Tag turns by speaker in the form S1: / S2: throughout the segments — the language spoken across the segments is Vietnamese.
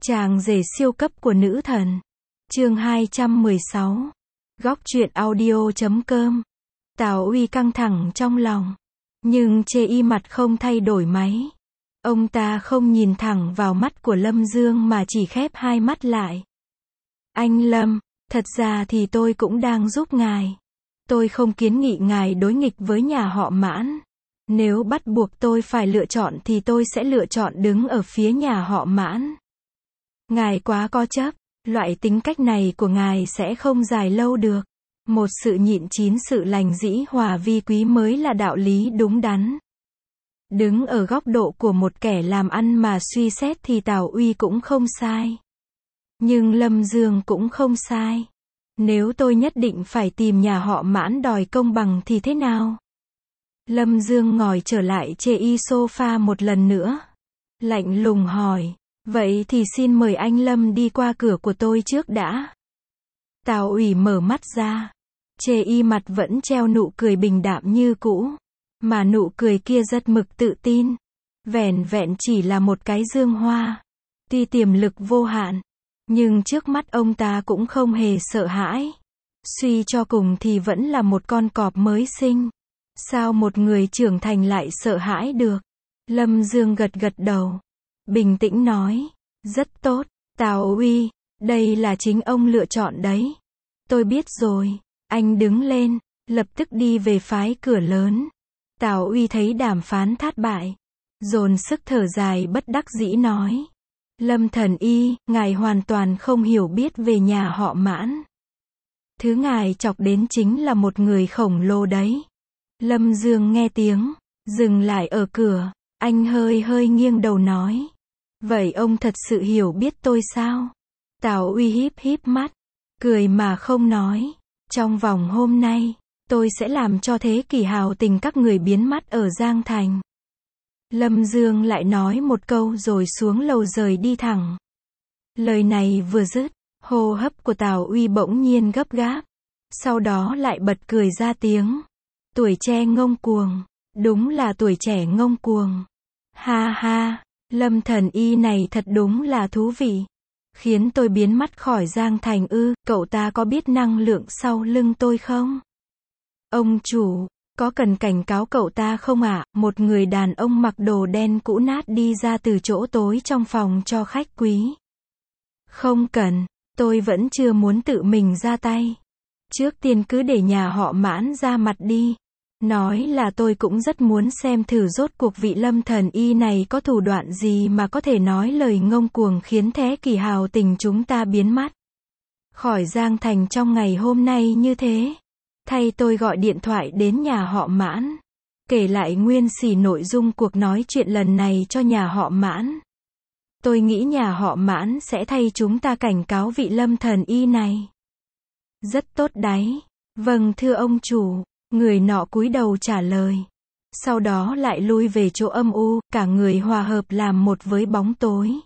S1: Chàng rể siêu cấp của nữ thần. Chương 216. Góc truyện audio.com. Tào Uy căng thẳng trong lòng. Nhưng Chê Y mặt không thay đổi máy. Ông ta không nhìn thẳng vào mắt của Lâm Dương mà chỉ khép hai mắt lại. Anh Lâm, thật ra thì tôi cũng đang giúp ngài. Tôi không kiến nghị ngài đối nghịch với nhà họ Mãn. Nếu bắt buộc tôi phải lựa chọn thì tôi sẽ lựa chọn đứng ở phía nhà họ Mãn. Ngài quá có chấp, loại tính cách này của ngài sẽ không dài lâu được. Một sự nhịn chín sự lành dĩ hòa vi quý mới là đạo lý đúng đắn. Đứng ở góc độ của một kẻ làm ăn mà suy xét thì Tào Uy cũng không sai. Nhưng Lâm Dương cũng không sai. Nếu tôi nhất định phải tìm nhà họ Mãn đòi công bằng thì thế nào? Lâm Dương ngồi trở lại Chê Y sofa một lần nữa. Lạnh lùng hỏi. Vậy thì xin mời anh Lâm đi qua cửa của tôi trước đã. Tào Uy mở mắt ra. Chê Y mặt vẫn treo nụ cười bình đạm như cũ. Mà nụ cười kia rất mực tự tin. Vẻn vẹn chỉ là một cái dương hoa. Tuy tiềm lực vô hạn. Nhưng trước mắt ông ta cũng không hề sợ hãi. Suy cho cùng thì vẫn là một con cọp mới sinh. Sao một người trưởng thành lại sợ hãi được? Lâm Dương gật gật đầu. Bình tĩnh nói. Rất tốt, Tào Uy, đây là chính ông lựa chọn đấy. Tôi biết rồi. Anh đứng lên, lập tức đi về phái cửa lớn. Tào Uy thấy đàm phán thất bại. Dồn sức thở dài bất đắc dĩ nói. Lâm Thần Y, ngài hoàn toàn không hiểu biết về nhà họ Mãn. Thứ ngài chọc đến chính là một người khổng lồ đấy. Lâm Dương nghe tiếng, dừng lại ở cửa. Anh hơi nghiêng đầu nói. Vậy ông thật sự hiểu biết tôi sao? Tào Uy híp mắt, cười mà không nói. Trong vòng hôm nay, tôi sẽ làm cho thế kỷ hào tình các người biến mất ở Giang Thành. Lâm Dương lại nói một câu rồi xuống lầu rời đi thẳng. Lời này vừa dứt, hô hấp của Tào Uy bỗng nhiên gấp gáp. Sau đó lại bật cười ra tiếng. Tuổi trẻ ngông cuồng. Đúng là tuổi trẻ ngông cuồng. Ha ha. Lâm Thần Y này thật đúng là thú vị. Khiến tôi biến mất khỏi Giang Thành ư? Cậu ta có biết năng lượng sau lưng tôi không? Ông chủ, có cần cảnh cáo cậu ta không ạ? Một người đàn ông mặc đồ đen cũ nát đi ra từ chỗ tối trong phòng cho khách quý. Không cần, tôi vẫn chưa muốn tự mình ra tay. Trước tiên cứ để nhà họ Mãn ra mặt đi. Nói là tôi cũng rất muốn xem thử rốt cuộc vị Lâm Thần Y này có thủ đoạn gì mà có thể nói lời ngông cuồng khiến thế kỷ hào tình chúng ta biến mất khỏi Giang Thành trong ngày hôm nay như thế. Thay tôi gọi điện thoại đến nhà họ Mãn. Kể lại nguyên xỉ nội dung cuộc nói chuyện lần này cho nhà họ Mãn. Tôi nghĩ nhà họ Mãn sẽ thay chúng ta cảnh cáo vị Lâm Thần Y này. Rất tốt đấy. Vâng thưa ông chủ. Người nọ cúi đầu trả lời. Sau đó lại lui về chỗ âm u, cả người hòa hợp làm một với bóng tối.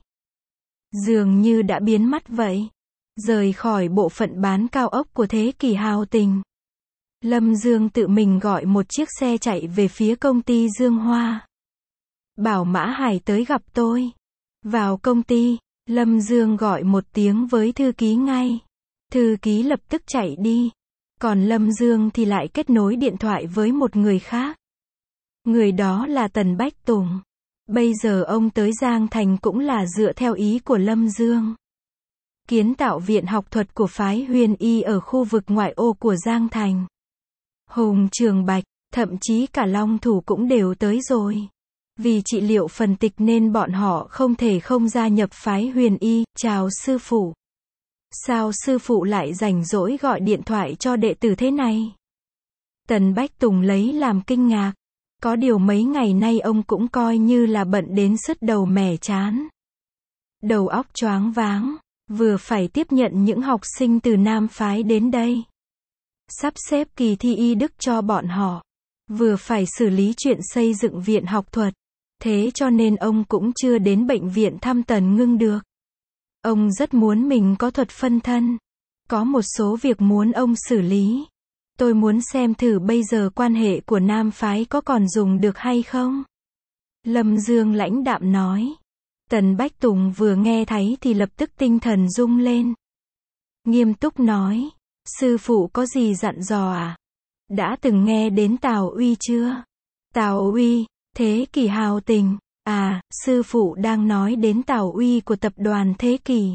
S1: Dường như đã biến mất vậy. Rời khỏi bộ phận bán cao ốc của thế kỷ hào tình. Lâm Dương tự mình gọi một chiếc xe chạy về phía công ty Dương Hoa. Bảo Mã Hải tới gặp tôi. Vào công ty, Lâm Dương gọi một tiếng với thư ký ngay. Thư ký lập tức chạy đi. Còn Lâm Dương thì lại kết nối điện thoại với một người khác. Người đó là Tần Bách Tùng. Bây giờ ông tới Giang Thành cũng là dựa theo ý của Lâm Dương. Kiến tạo viện học thuật của phái Huyền Y ở khu vực ngoại ô của Giang Thành. Hùng Trường Bạch, thậm chí cả Long Thủ cũng đều tới rồi. Vì trị liệu phần tịch nên bọn họ không thể không gia nhập phái Huyền Y. Chào sư phụ. Sao sư phụ lại rảnh rỗi gọi điện thoại cho đệ tử thế này? Tần Bách Tùng lấy làm kinh ngạc. Có điều mấy ngày nay ông cũng coi như là bận đến sứt đầu mẻ chán. Đầu óc choáng váng, vừa phải tiếp nhận những học sinh từ Nam phái đến đây. Sắp xếp kỳ thi y đức cho bọn họ. Vừa phải xử lý chuyện xây dựng viện học thuật. Thế cho nên ông cũng chưa đến bệnh viện thăm Tần Ngưng được. Ông rất muốn mình có thuật phân thân. Có một số việc muốn ông xử lý. Tôi muốn xem thử bây giờ quan hệ của Nam phái có còn dùng được hay không? Lâm Dương lãnh đạm nói. Tần Bách Tùng vừa nghe thấy thì lập tức tinh thần rung lên. Nghiêm túc nói, sư phụ có gì dặn dò à? Đã từng nghe đến Tào Uy chưa? Tào Uy, Thế Kỷ Hào Tình. À, sư phụ đang nói đến Tào Uy của tập đoàn Thế Kỷ.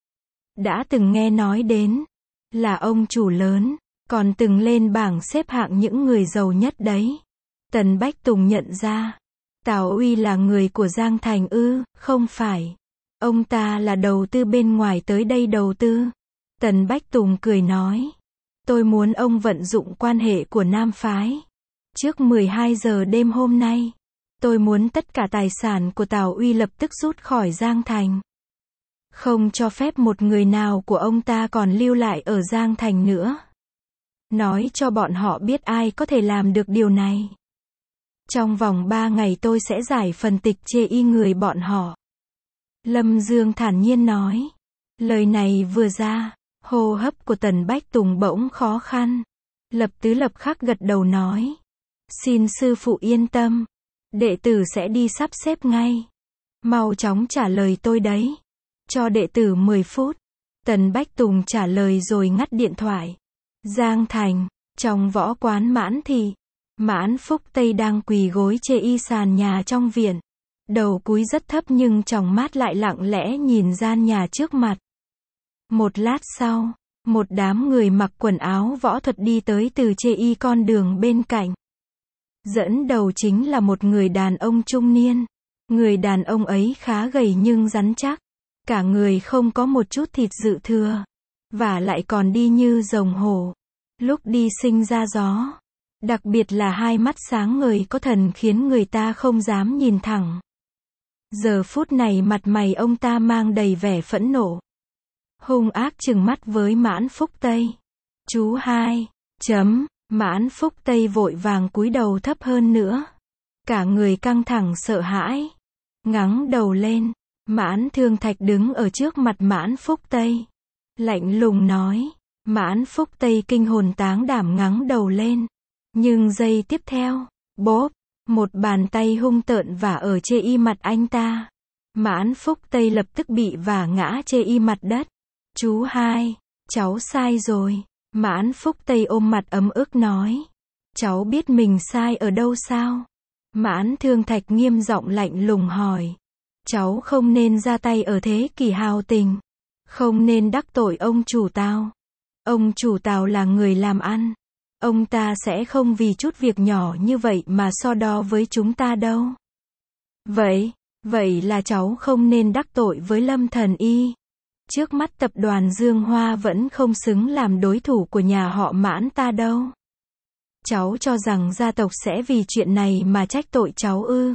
S1: Đã từng nghe nói đến, là ông chủ lớn, còn từng lên bảng xếp hạng những người giàu nhất đấy. Tần Bách Tùng nhận ra, Tào Uy là người của Giang Thành ư? Không phải. Ông ta là đầu tư bên ngoài tới đây đầu tư. Tần Bách Tùng cười nói, tôi muốn ông vận dụng quan hệ của Nam Phái. Trước 12 giờ đêm hôm nay, tôi muốn tất cả tài sản của Tào Uy lập tức rút khỏi Giang Thành. Không cho phép một người nào của ông ta còn lưu lại ở Giang Thành nữa. Nói cho bọn họ biết ai có thể làm được điều này. Trong vòng 3 ngày tôi sẽ giải phần tịch chê y người bọn họ. Lâm Dương thản nhiên nói. Lời này vừa ra, hô hấp của Tần Bách Tùng bỗng khó khăn. Lập Tứ lập khắc gật đầu nói. Xin sư phụ yên tâm. Đệ tử sẽ đi sắp xếp ngay. Mau chóng trả lời tôi đấy. Cho đệ tử 10 phút. Tần Bách Tùng trả lời rồi ngắt điện thoại. Giang Thành, trong võ quán Mãn Thị. Mãn Phúc Tây đang quỳ gối chê y sàn nhà trong viện. Đầu cúi rất thấp nhưng tròng mắt lại lặng lẽ nhìn gian nhà trước mặt. Một lát sau, một đám người mặc quần áo võ thuật đi tới từ chê y con đường bên cạnh. Dẫn đầu chính là một người đàn ông trung niên. Người đàn ông ấy khá gầy nhưng rắn chắc. Cả người không có một chút thịt dự thừa. Và lại còn đi như rồng hổ. Lúc đi sinh ra gió. Đặc biệt là hai mắt sáng ngời có thần khiến người ta không dám nhìn thẳng. Giờ phút này mặt mày ông ta mang đầy vẻ phẫn nộ. Hung ác trừng mắt với Mãn Phúc Tây. Chú hai. Mãn Phúc Tây vội vàng cúi đầu thấp hơn nữa. Cả người căng thẳng sợ hãi. Ngẩng đầu lên. Mãn Thương Thạch đứng ở trước mặt Mãn Phúc Tây. Lạnh lùng nói. Mãn Phúc Tây kinh hồn táng đảm ngẩng đầu lên. Nhưng giây tiếp theo, bốp, một bàn tay hung tợn vả ở chê y mặt anh ta. Mãn Phúc Tây lập tức bị vả ngã chê y mặt đất. Chú hai, cháu sai rồi. Mãn Phúc Tây ôm mặt ấm ức nói. Cháu biết mình sai ở đâu sao? Mãn Thương Thạch nghiêm giọng lạnh lùng hỏi. Cháu không nên ra tay ở Thế Kỷ Hào Tình. Không nên đắc tội ông chủ Tào. Ông chủ Tào là người làm ăn. Ông ta sẽ không vì chút việc nhỏ như vậy mà so đo với chúng ta đâu. Vậy là cháu không nên đắc tội với Lâm Thần Y. Trước mắt tập đoàn Dương Hoa vẫn không xứng làm đối thủ của nhà họ Mãn ta đâu. Cháu cho rằng gia tộc sẽ vì chuyện này mà trách tội cháu ư?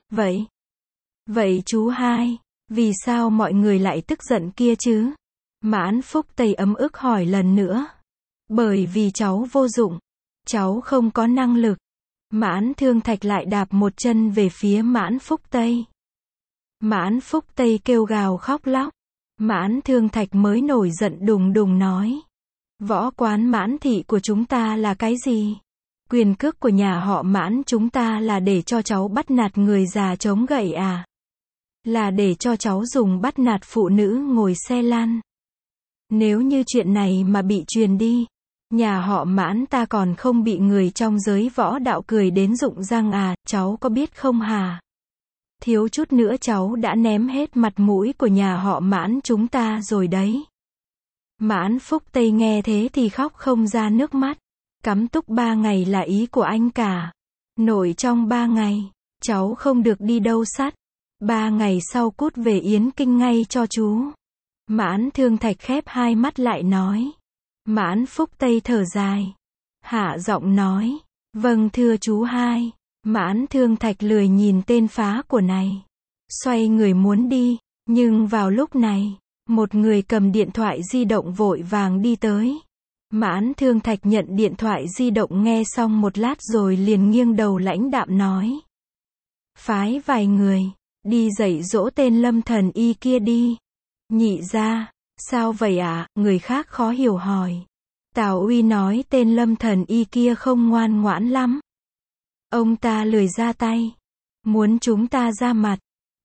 S1: Vậy chú hai, vì sao mọi người lại tức giận kia chứ? Mãn Phúc Tây ấm ức hỏi lần nữa. Bởi vì cháu vô dụng. Cháu không có năng lực. Mãn Thương Thạch lại đạp một chân về phía Mãn Phúc Tây. Mãn Phúc Tây kêu gào khóc lóc. Mãn Thương Thạch mới nổi giận đùng đùng nói. Võ quán Mãn Thị của chúng ta là cái gì? Quyền cước của nhà họ Mãn chúng ta là để cho cháu bắt nạt người già chống gậy à? Là để cho cháu dùng bắt nạt phụ nữ ngồi xe lăn. Nếu như chuyện này mà bị truyền đi, nhà họ Mãn ta còn không bị người trong giới võ đạo cười đến rụng răng à, cháu có biết không hả? Thiếu chút nữa cháu đã ném hết mặt mũi của nhà họ Mãn chúng ta rồi đấy. Mãn Phúc Tây nghe thế thì khóc không ra nước mắt. Cắm túc 3 ngày là ý của anh cả. Nội trong 3 ngày, cháu không được đi đâu sắt. 3 ngày sau cút về Yến Kinh ngay cho chú. Mãn Thương Thạch khép hai mắt lại nói. Mãn Phúc Tây thở dài. Hạ giọng nói. Vâng thưa chú hai. Mãn Thương Thạch lười nhìn tên phá của này. Xoay người muốn đi. Nhưng vào lúc này, một người cầm điện thoại di động vội vàng đi tới. Mãn Thương Thạch nhận điện thoại di động nghe xong một lát rồi liền nghiêng đầu lãnh đạm nói. Phái vài người, đi dạy dỗ tên Lâm Thần Y kia đi. Nhị gia, sao vậy ạ? Người khác khó hiểu hỏi. Tào Uy nói tên Lâm Thần Y kia không ngoan ngoãn lắm. Ông ta lười ra tay. Muốn chúng ta ra mặt.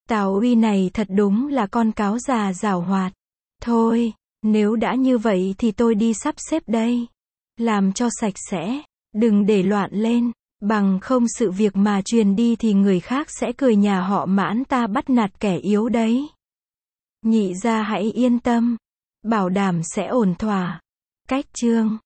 S1: Tào Uy này thật đúng là con cáo già giảo hoạt. Thôi, nếu đã như vậy thì tôi đi sắp xếp đây. Làm cho sạch sẽ, đừng để loạn lên, bằng không sự việc mà truyền đi thì người khác sẽ cười nhà họ Mãn ta bắt nạt kẻ yếu đấy. Nhị gia hãy yên tâm, bảo đảm sẽ ổn thỏa. Cách chương